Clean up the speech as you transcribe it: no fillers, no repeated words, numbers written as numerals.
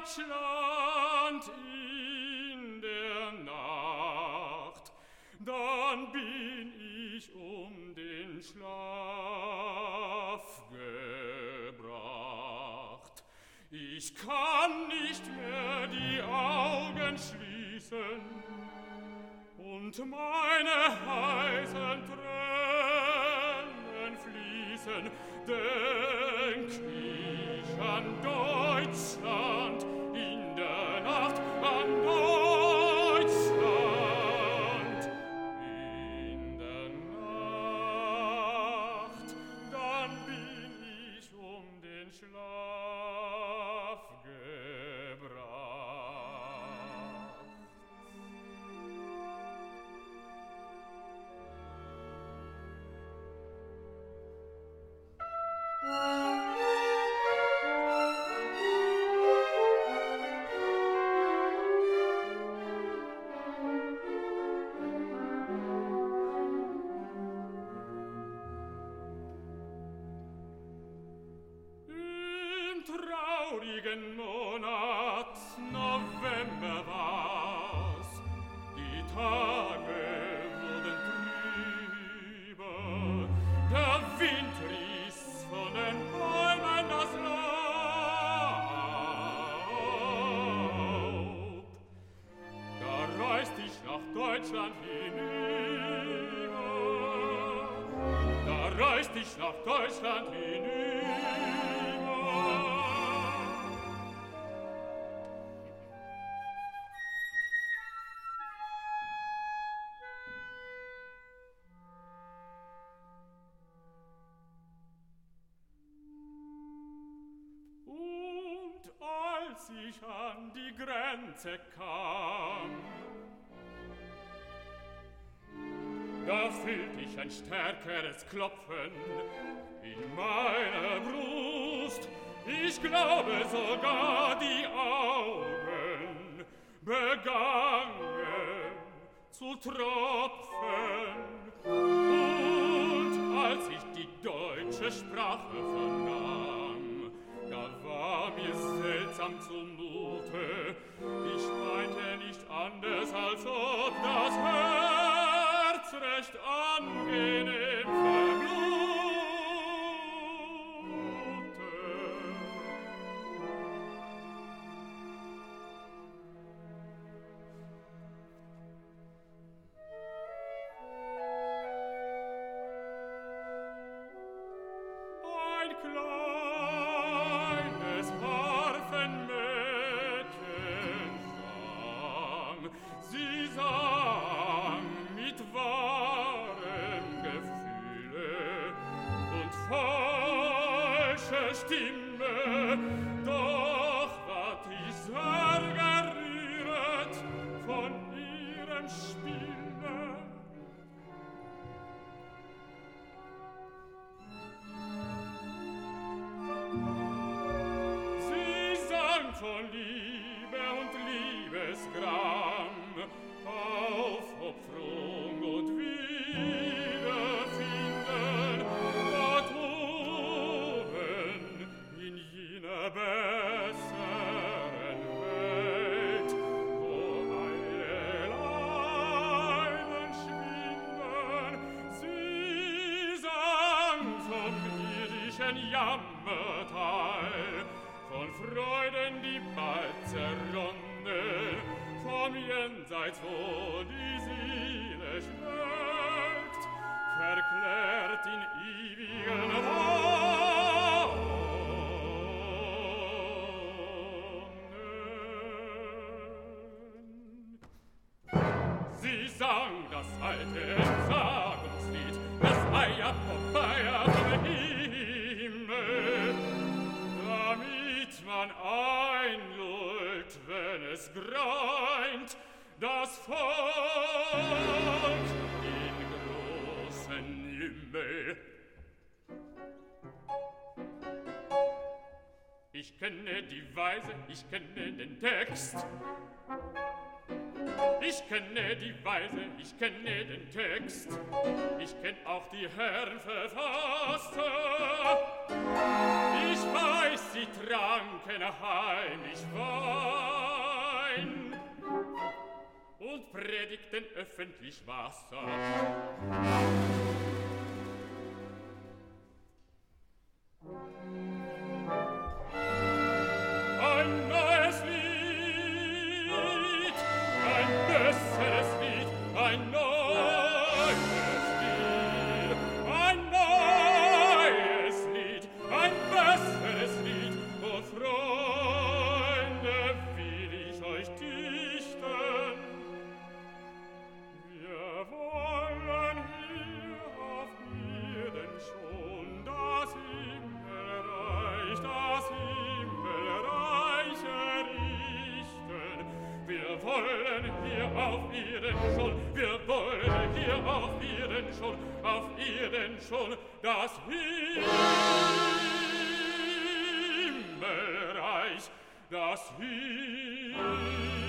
Deutschland in der Nacht, dann bin ich um den Schlaf gebracht. Ich kann nicht mehr die Augen schließen und meine heißen Tränen fließen, denk ich an Deutschland in der Nacht, an Deutschland in der Nacht, dann bin ich um den Schlaf gebracht. Traurigen Monat November war's, die Tage wurden trüber, der Wind riss von den Bäumen das Laub. Da reist ich nach Deutschland hinüber, da reist ich nach Deutschland hinüber. Als ich an die Grenze kam, da fühlt ich ein stärkeres Klopfen in meiner Brust. Ich glaube sogar die Augen begannen zu tropfen. Und als ich die deutsche Sprache vernahm, da war mir seltsam zumute. Ich meinte nicht anders, als ob das Herz recht angenehm verblute. Ein kleines Harfenmädchen sang, sie sang mit wahrem Gefühle und falscher Stimme, doch ward ich sehr gerühret von ihrem Spiele. Von Liebe und Liebesgram, Aufopferung und Wiederfinden, dort oben in jener besseren Welt, wo alle Leiden schwinden. Sie sang vom irdischen Jammerteil, von Freuden, die bald zerronnen, vom Jenseits, wo die Seele schwelgt, verklärt in ewigen Wonnen. Sie sang das alte Entsagungslied, das Eier vorbei vom Himmel, damit man einlullt, wenn es greint, das Volk in großen Lümmel. Ich kenne die Weise, ich kenne den Text. Ich kenne die Weise, ich kenne den Text. Ich kenn auch die Herren Verfasser. Ich weiß, sie tranken heimlich Wein. öffentlich Wasser. Ein neues Lied, ein besseres Lied, ein neues Lied, ein neues Lied, ein besseres Lied, o Freunde, will ich euch dichten. Wir wollen hier auf Erden schon das Himmelreich errichten. Wir wollen hier auf Erden schon, wir wollen hier auf Erden schon das Himmelreich, das Himmelreich